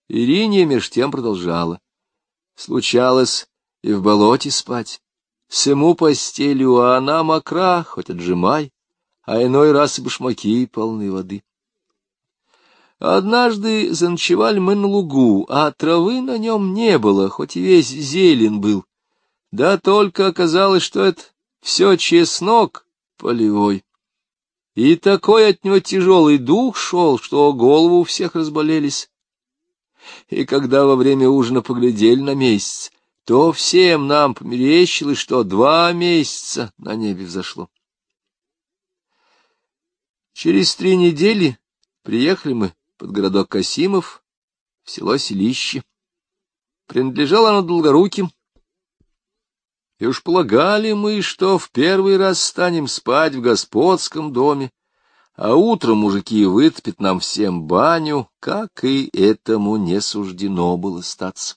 Иринья меж тем продолжала. Случалось и в болоте спать. Сыму постелью, а она мокра, хоть отжимай, а иной раз и башмаки полны воды. Однажды заночевали мы на лугу, а травы на нем не было, хоть и весь зелен был. Да только оказалось, что это все чеснок полевой. И такой от него тяжелый дух шел, что голову у всех разболелись. И когда во время ужина поглядели на месяц, то всем нам померещилось, что 2 месяца на небе взошло. Через 3 недели приехали мы под городок Касимов, в село Селище. Принадлежало оно Долгоруким. И уж полагали мы, что в первый раз станем спать в господском доме, а утром мужики вытопят нам всем баню, как и этому не суждено было статься.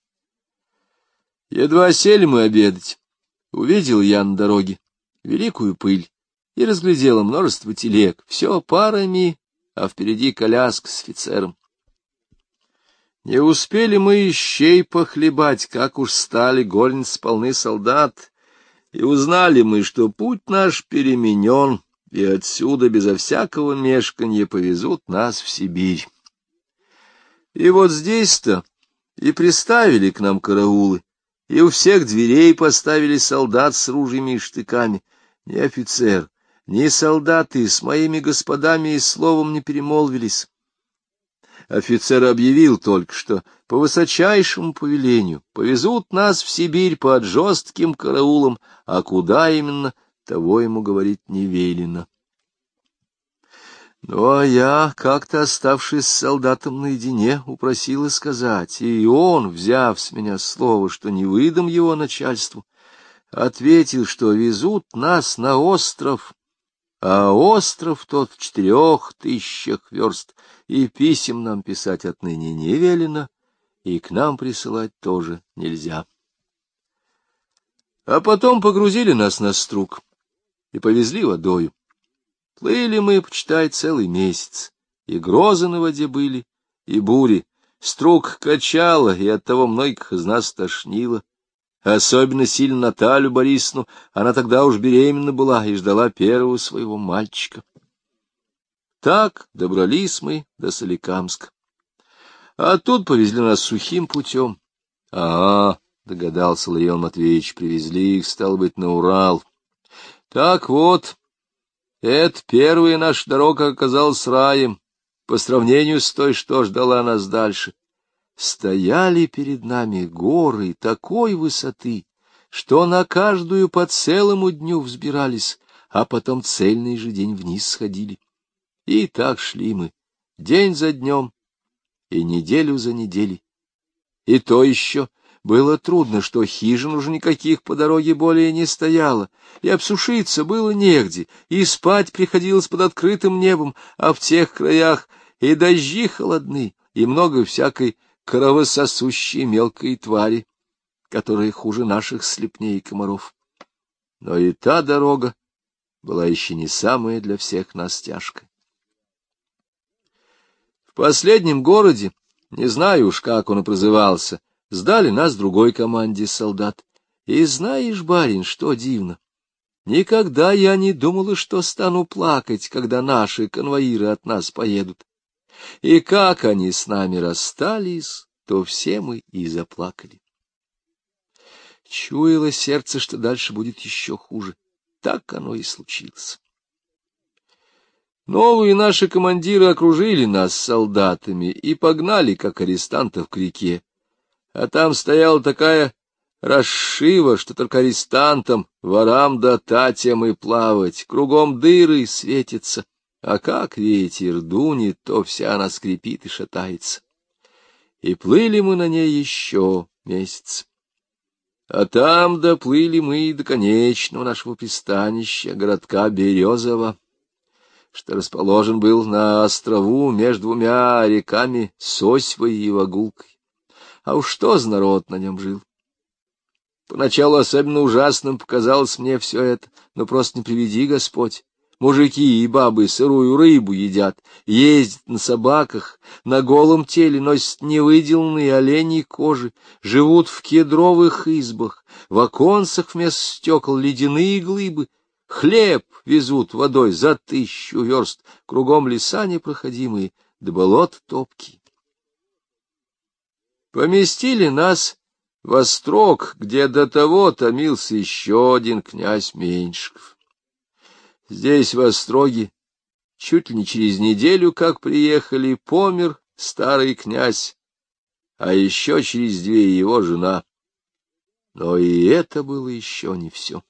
Едва сели мы обедать, увидел я на дороге великую пыль и разглядела множество телег, все парами, а впереди коляска с офицером. Не успели мы щей похлебать, как уж стали горницы полны солдат, и узнали мы, что путь наш переменен, и отсюда безо всякого мешканья повезут нас в Сибирь. И вот здесь-то и приставили к нам караулы, и у всех дверей поставили солдат с ружьями и штыками. Ни офицер, ни солдаты с моими господами и словом не перемолвились. Офицер объявил только, что по высочайшему повелению повезут нас в Сибирь под жестким караулом, а куда именно, того ему говорить не велено. Ну, а я, как-то оставшись с солдатом наедине, упросила сказать, и он, взяв с меня слово, что не выдам его начальству, ответил, что везут нас на остров, а остров тот в 4000 верст, и писем нам писать отныне не велено, и к нам присылать тоже нельзя. А потом погрузили нас на струг и повезли водою. Плыли мы, почитай, целый месяц, и грозы на воде были, и бури. Струг качало, и оттого многих из нас тошнило. Особенно сильно Наталью Борисовну, она тогда уж беременна была и ждала первого своего мальчика. Так добрались мы до Соликамска. А тут повезли нас сухим путем. Догадался Ларион Матвеевич, привезли их, стало быть, на Урал. Так вот, эта первая наша дорога оказалась раем, по сравнению с той, что ждала нас дальше. Стояли перед нами горы такой высоты, что на каждую по целому дню взбирались, а потом цельный же день вниз сходили. И так шли мы, день за днем и неделю за неделей. И то еще было трудно, что хижин уже никаких по дороге более не стояло, и обсушиться было негде, и спать приходилось под открытым небом, а в тех краях и дожди холодны, и много всякой кровососущей мелкой твари, которая хуже наших слепней и комаров. Но и та дорога была еще не самая для всех нас тяжкая. В последнем городе, не знаю уж, как он и прозывался, сдали нас другой команде солдат. И знаешь, барин, что дивно? Никогда я не думала, что стану плакать, когда наши конвоиры от нас поедут. И как они с нами расстались, то все мы и заплакали. Чуяло сердце, что дальше будет еще хуже. Так оно и случилось. Новые наши командиры окружили нас солдатами и погнали, как арестантов, к реке. А там стояла такая расшива, что только арестантам, ворам да татям и плавать, кругом дыры светится, а как ветер дунет, то вся она скрипит и шатается. И плыли мы на ней еще месяц. А там доплыли мы до конечного нашего пристанища, городка Березово, что расположен был на острову между 2 реками Сосьвой и Вагулкой. А уж что за народ на нем жил! Поначалу особенно ужасным показалось мне все это, но просто не приведи Господь. Мужики и бабы сырую рыбу едят, ездят на собаках, на голом теле носят невыделанные оленьи кожи, живут в кедровых избах, в оконцах вместо стекол ледяные глыбы, хлеб везут водой за 1000 верст, кругом леса непроходимые, да болот топкие. Поместили нас в острог, где до того томился еще один князь Меньшиков. Здесь, в остроге, чуть ли не через неделю, как приехали, помер старый князь, а еще через 2 его жена. Но и это было еще не все.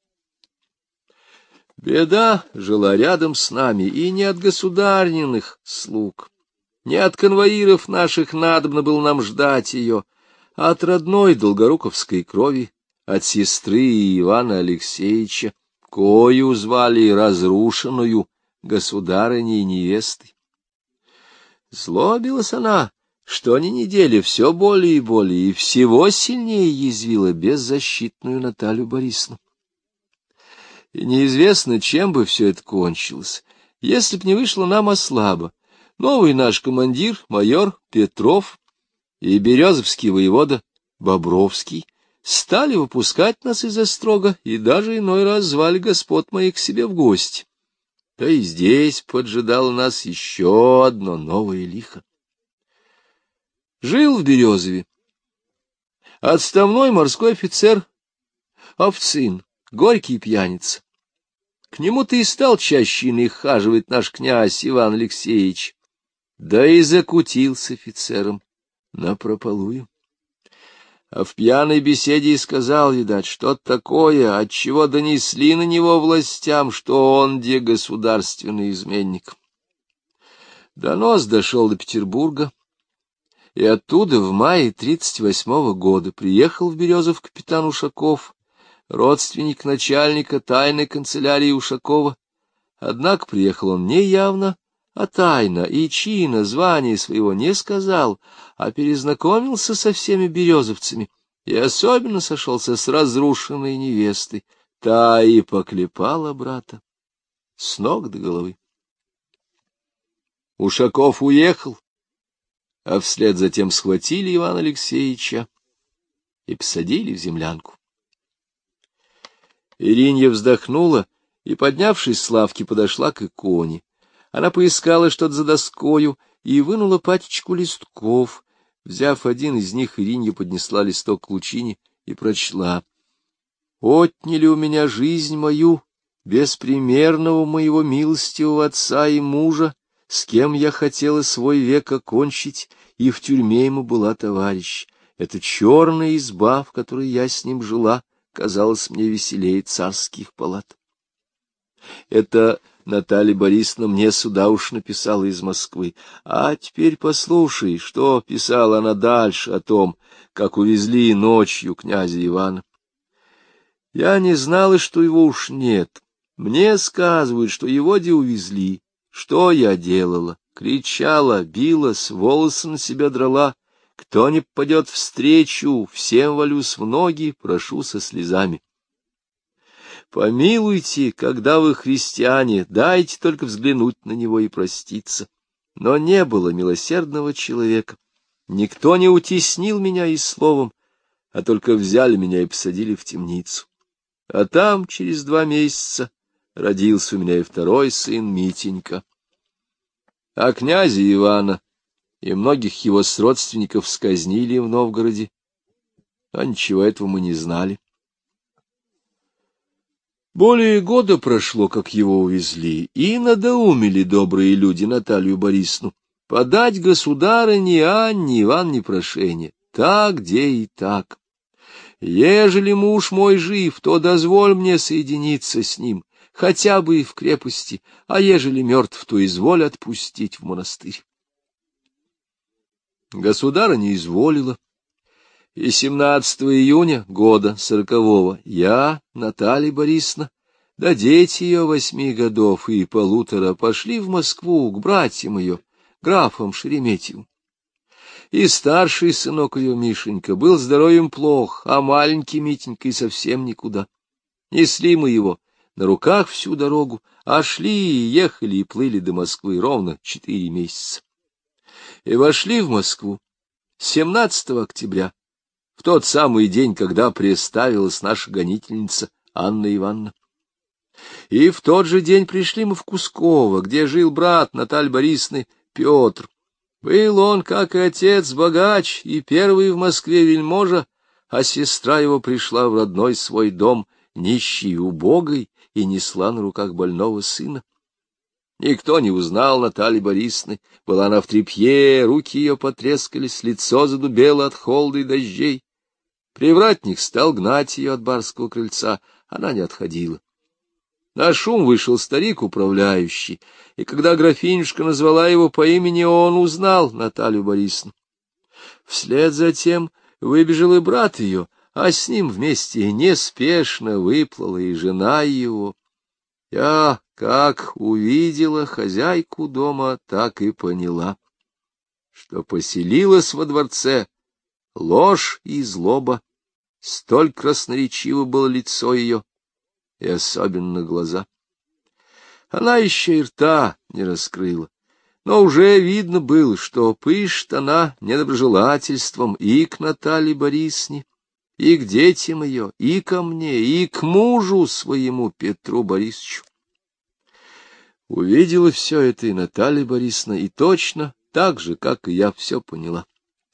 Беда жила рядом с нами, и не от государственных слуг, не от конвоиров наших надобно было нам ждать ее, а от родной долгоруковской крови, от сестры Ивана Алексеевича, кою звали разрушенную государыней невестой. Злобилась она, что ни недели все более и более, и всего сильнее язвила беззащитную Наталью Борисовну. И неизвестно, чем бы все это кончилось, если б не вышло нам ослабо. Новый наш командир, майор Петров, и березовский воевода Бобровский стали выпускать нас из острога и даже иной раз звали господ моих к себе в гости. Да и здесь поджидало нас еще одно новое лихо. Жил в Березове отставной морской офицер Овцин, горький пьяница. К нему-то и стал чаще иных хаживать наш князь Иван Алексеевич, да и закутился офицером напропалую. А в пьяной беседе и сказал, видать, что такое, отчего донесли на него властям, что он где государственный изменник. Донос дошел до Петербурга, и оттуда в мае 38-го года приехал в Березов капитан Ушаков, родственник начальника тайной канцелярии Ушакова. Однако приехал он не явно, а тайно, и чина, звания своего не сказал, а перезнакомился со всеми березовцами, и особенно сошелся с разрушенной невестой. Та и поклепала брата с ног до головы. Ушаков уехал, а вслед затем схватили Ивана Алексеевича и посадили в землянку. Иринья вздохнула и, поднявшись с лавки, подошла к иконе. Она поискала что-то за доскою и вынула пачечку листков. Взяв один из них, Иринья поднесла листок к лучине и прочла: «Отняли у меня жизнь мою, беспримерного моего милостивого отца и мужа, с кем я хотела свой век окончить, и в тюрьме ему была товарищ. Эта черная изба, в которой я с ним жила, казалась мне веселее царских палат». Это Наталья Борисовна мне сюда уж написала из Москвы. А теперь послушай, что писала она дальше о том, как увезли ночью князя Ивана. «Я не знала, что его уж нет. Мне сказывают, что его де увезли. Что я делала? Кричала, билась, волосы на себя драла. Кто не попадет встречу, всем валюсь в ноги, прошу со слезами. Помилуйте, когда вы христиане, дайте только взглянуть на него и проститься. Но не было милосердного человека. Никто не утеснил меня и словом, а только взяли меня и посадили в темницу. А там через 2 месяца родился у меня и второй сын Митенька. А князя Ивана и многих его родственников сказнили в Новгороде, а ничего этого мы не знали. Более года прошло, как его увезли, и надоумили добрые люди Наталью Борисовну подать государыне Анне Ивановне прошение, так, где и так. Ежели муж мой жив, то дозволь мне соединиться с ним, хотя бы и в крепости, а ежели мертв, то изволь отпустить в монастырь. Государыня изволила. И 17 июня года 40-го я, Наталья Борисовна, да дети ее 8 годов и 1,5 пошли в Москву к братьям ее, графам Шереметьевым. И старший сынок ее, Мишенька, был здоровьем плох, а маленький Митенька и совсем никуда. Несли мы его на руках всю дорогу, а шли, ехали и плыли до Москвы ровно 4 месяца. И вошли в Москву 17 октября, в тот самый день, когда приставилась наша гонительница Анна Ивановна. И в тот же день пришли мы в Кусково, где жил брат Натальи Борисовны Петр. Был он, как и отец, богач и первый в Москве вельможа, а сестра его пришла в родной свой дом, нищей и убогой, и несла на руках больного сына. Никто не узнал Натальи Борисовны, была она в тряпье, руки ее потрескались, лицо задубело от холода и дождей. Привратник стал гнать ее от барского крыльца, она не отходила. На шум вышел старик управляющий, и когда графинюшка назвала его по имени, он узнал Наталью Борисовну. Вслед за тем выбежал и брат ее, а с ним вместе неспешно выплыла и жена его. Я, как увидела хозяйку дома, так и поняла, что поселилась во дворце ложь и злоба. Столь красноречиво было лицо ее, и особенно глаза. Она еще и рта не раскрыла, но уже видно было, что пышет она недоброжелательством и к Наталье Борисовне, и к детям ее, и ко мне, и к мужу своему Петру Борисовичу. Увидела все это и Наталья Борисовна, и точно так же, как и я, все поняла.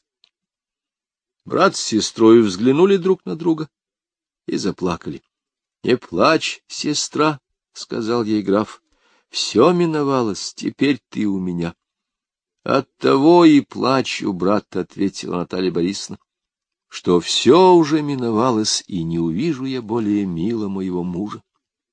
Брат с сестрой взглянули друг на друга и заплакали. — Не плачь, сестра, — сказал ей граф, — все миновалось, теперь ты у меня. — Оттого и плачу, брат, — ответила Наталья Борисовна, — что все уже миновалось, и не увижу я более мило моего мужа.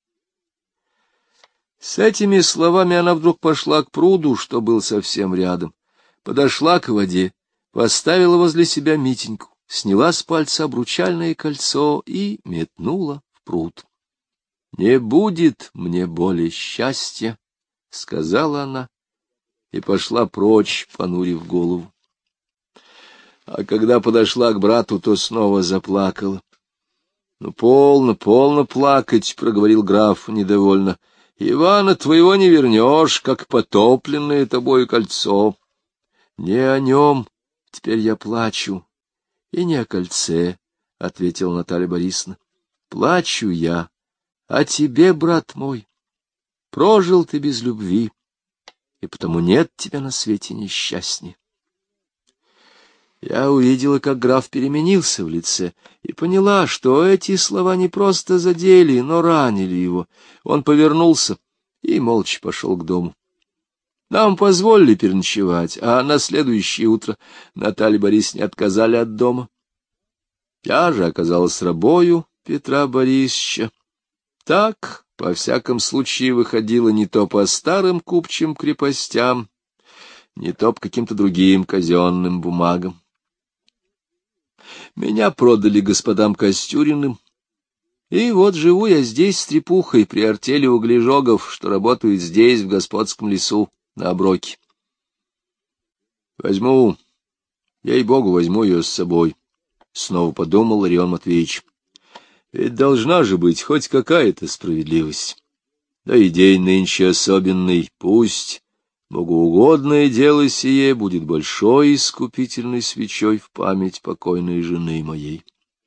С этими словами она вдруг пошла к пруду, что был совсем рядом, подошла к воде, поставила возле себя Митеньку, сняла с пальца обручальное кольцо и метнула в пруд. — Не будет мне более счастья, — сказала она, и пошла прочь, понурив голову. А когда подошла к брату, то снова заплакала. — Ну, полно, полно плакать, — проговорил граф недовольно. — Ивана твоего не вернешь, как потопленное тобою кольцо. — Не о нем теперь я плачу, и не о кольце, — ответила Наталья Борисовна. — Плачу я о тебе, брат мой. Прожил ты без любви, и потому нет тебя на свете несчастнее. Я увидела, как граф переменился в лице, и поняла, что эти слова не просто задели, но ранили его. Он повернулся и молча пошел к дому. Нам позволили переночевать, а на следующее утро Наталье Борисовне отказали от дома. Я же оказалась рабою Петра Борисовича. Так, во всяком случае, выходило не то по старым купчим крепостям, не то по каким-то другим казенным бумагам. Меня продали господам Костюриным, и вот живу я здесь с трепухой при артели углежогов, что работают здесь, в господском лесу, на оброке. Возьму, ей-богу, возьму ее с собой, — снова подумал Ларион Матвеевич. Ведь должна же быть хоть какая-то справедливость. Да и день нынче особенный, пусть богоугодное дело сие будет большой искупительной свечой в память покойной жены моей.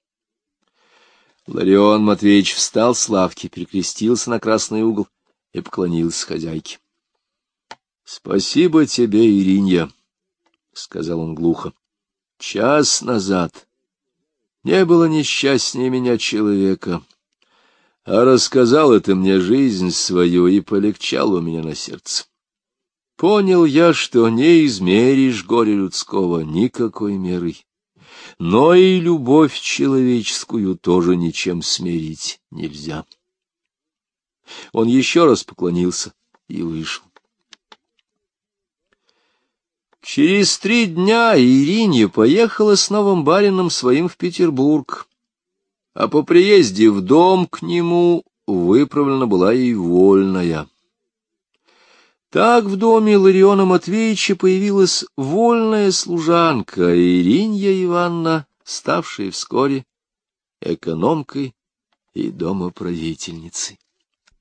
Ларион Матвеевич встал с лавки, перекрестился на красный угол и поклонился хозяйке. — Спасибо тебе, Иринья, — сказал он глухо. — Час назад не было несчастнее меня человека, а рассказал это мне жизнь свою, и полегчало у меня на сердце. Понял я, что не измеришь горе людского никакой мерой, но и любовь человеческую тоже ничем смирить нельзя. Он еще раз поклонился и вышел. Через 3 дня Иринья поехала с новым барином своим в Петербург, а по приезде в дом к нему выправлена была и вольная. Так в доме Лариона Матвеевича появилась вольная служанка Иринья Ивановна, ставшая вскоре экономкой и домоправительницей.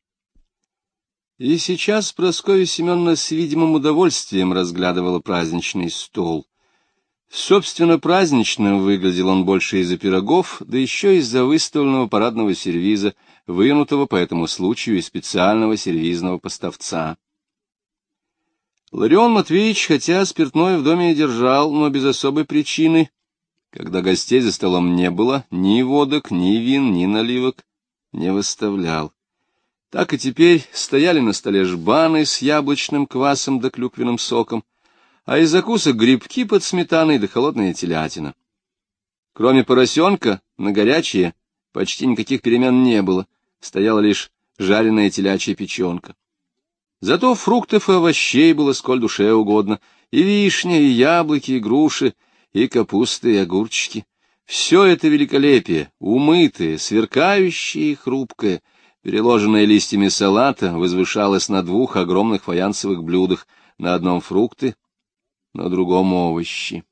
И сейчас Прасковья Семеновна с видимым удовольствием разглядывала праздничный стол. Собственно, праздничным выглядел он больше из-за пирогов, да еще из-за выставленного парадного сервиза, вынутого по этому случаю из специального сервизного поставца. Ларион Матвеевич, хотя спиртное в доме и держал, но без особой причины, когда гостей за столом не было, ни водок, ни вин, ни наливок, не выставлял. Так и теперь стояли на столе жбаны с яблочным квасом да клюквенным соком, а из закусок грибки под сметаной да холодная телятина. Кроме поросенка, на горячее почти никаких перемен не было, стояла лишь жареная телячья печенка. Зато фруктов и овощей было сколь душе угодно, и вишня, и яблоки, и груши, и капуста, и огурчики. Все это великолепие, умытое, сверкающее и хрупкое, переложенное листьями салата, возвышалось на двух огромных фаянсовых блюдах, на одном фрукты, на другом овощи.